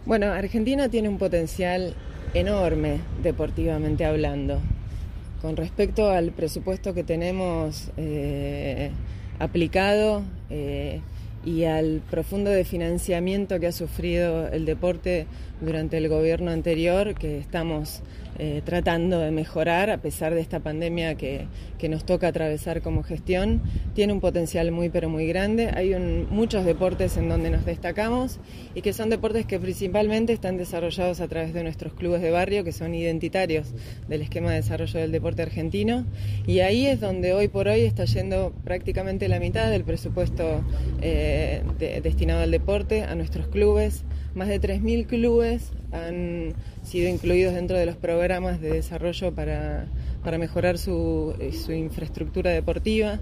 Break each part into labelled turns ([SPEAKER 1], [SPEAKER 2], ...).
[SPEAKER 1] Bueno, Argentina tiene un potencial enorme deportivamente hablando. Con respecto al presupuesto que tenemos aplicado y al profundo desfinanciamiento que ha sufrido el deporte durante el gobierno anterior, que estamos tratando de mejorar a pesar de esta pandemia que nos toca atravesar como gestión, tiene un potencial muy pero muy grande. Hay muchos deportes en donde nos destacamos y que son deportes que principalmente están desarrollados a través de nuestros clubes de barrio, que son identitarios del esquema de desarrollo del deporte argentino, y ahí es donde hoy por hoy está yendo prácticamente la mitad del presupuesto destinado al deporte, a nuestros clubes. Más de 3.000 clubes han sido incluidos dentro de los programas de desarrollo para mejorar su infraestructura deportiva.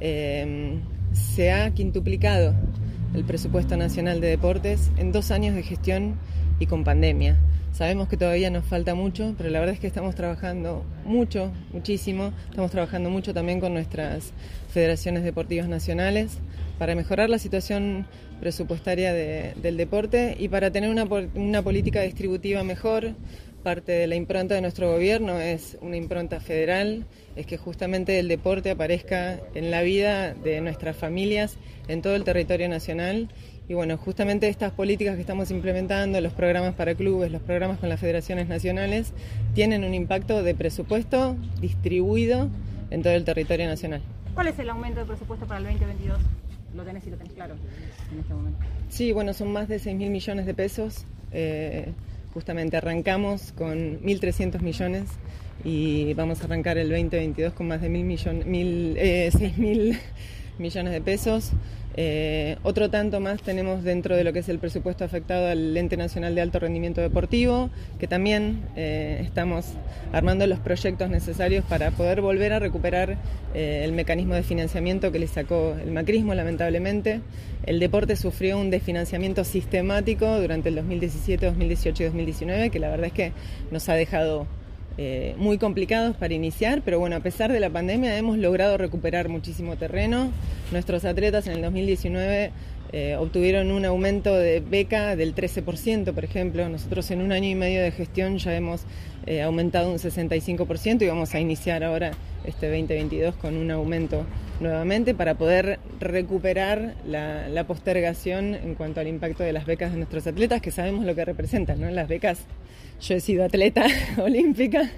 [SPEAKER 1] Se ha quintuplicado el presupuesto nacional de deportes en 2 años de gestión y con pandemia. Sabemos que todavía nos falta mucho, pero la verdad es que estamos trabajando muchísimo. Estamos trabajando mucho también con nuestras federaciones deportivas nacionales para mejorar la situación presupuestaria del deporte y para tener una política distributiva mejor. Parte de la impronta de nuestro gobierno es una impronta federal, es que justamente el deporte aparezca en la vida de nuestras familias en todo el territorio nacional. Y bueno, justamente estas políticas que estamos implementando, los programas para clubes, los programas con las federaciones nacionales, tienen un impacto de presupuesto distribuido en todo el territorio nacional.
[SPEAKER 2] ¿Cuál es el aumento de presupuesto para el 2022? Lo tenés claro en este momento.
[SPEAKER 1] Sí, bueno, son más de 6.000 millones de pesos. Justamente arrancamos con 1.300 millones y vamos a arrancar el 2022 con más de 6.000 millones de pesos. Otro tanto más tenemos dentro de lo que es el presupuesto afectado al Ente Nacional de Alto Rendimiento Deportivo, que también estamos armando los proyectos necesarios para poder volver a recuperar el mecanismo de financiamiento que le sacó el macrismo, lamentablemente. El deporte sufrió un desfinanciamiento sistemático durante el 2017, 2018 y 2019, que la verdad es que nos ha dejado muy complicados para iniciar, pero bueno, a pesar de la pandemia hemos logrado recuperar muchísimo terreno. Nuestros atletas en el 2019 obtuvieron un aumento de beca del 13%, por ejemplo. Nosotros en 1 año y medio de gestión ya hemos aumentado un 65% y vamos a iniciar ahora este 2022 con un aumento nuevamente para poder recuperar la postergación en cuanto al impacto de las becas de nuestros atletas, que sabemos lo que representan, ¿no? Las becas, yo he sido atleta olímpica,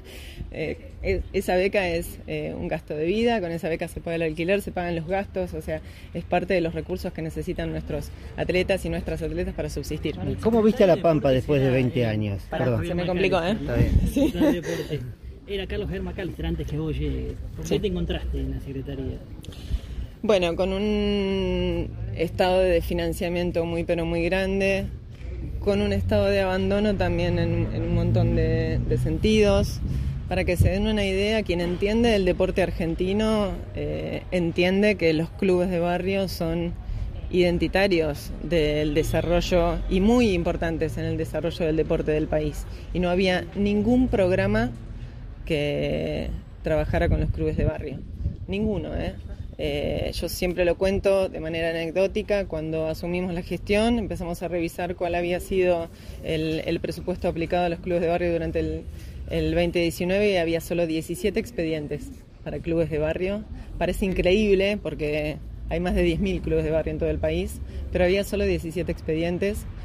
[SPEAKER 1] esa beca es un gasto de vida, con esa beca se paga el alquiler, se pagan los gastos, o sea, es parte de los recursos que necesitan nuestros atletas y nuestras atletas para subsistir.
[SPEAKER 3] ¿Cómo viste a La Pampa después de 20 años?
[SPEAKER 1] Perdón. Se me complicó, ¿eh?
[SPEAKER 3] Está bien.
[SPEAKER 1] Sí.
[SPEAKER 4] Era Carlos Javier Macalester antes que vos llegues. ¿Por qué te encontraste en la Secretaría?
[SPEAKER 1] Bueno, con un estado de financiamiento muy pero muy grande, con un estado de abandono también en un montón de sentidos. Para que se den una idea, quien entiende el deporte argentino entiende que los clubes de barrio son identitarios del desarrollo y muy importantes en el desarrollo del deporte del país. Y no había ningún programa que trabajara con los clubes de barrio. Ninguno, yo siempre lo cuento de manera anecdótica. Cuando asumimos la gestión empezamos a revisar cuál había sido el presupuesto aplicado a los clubes de barrio durante el 2019 y había solo 17 expedientes para clubes de barrio. Parece increíble porque hay más de 10.000 clubes de barrio en todo el país, pero había solo 17 expedientes.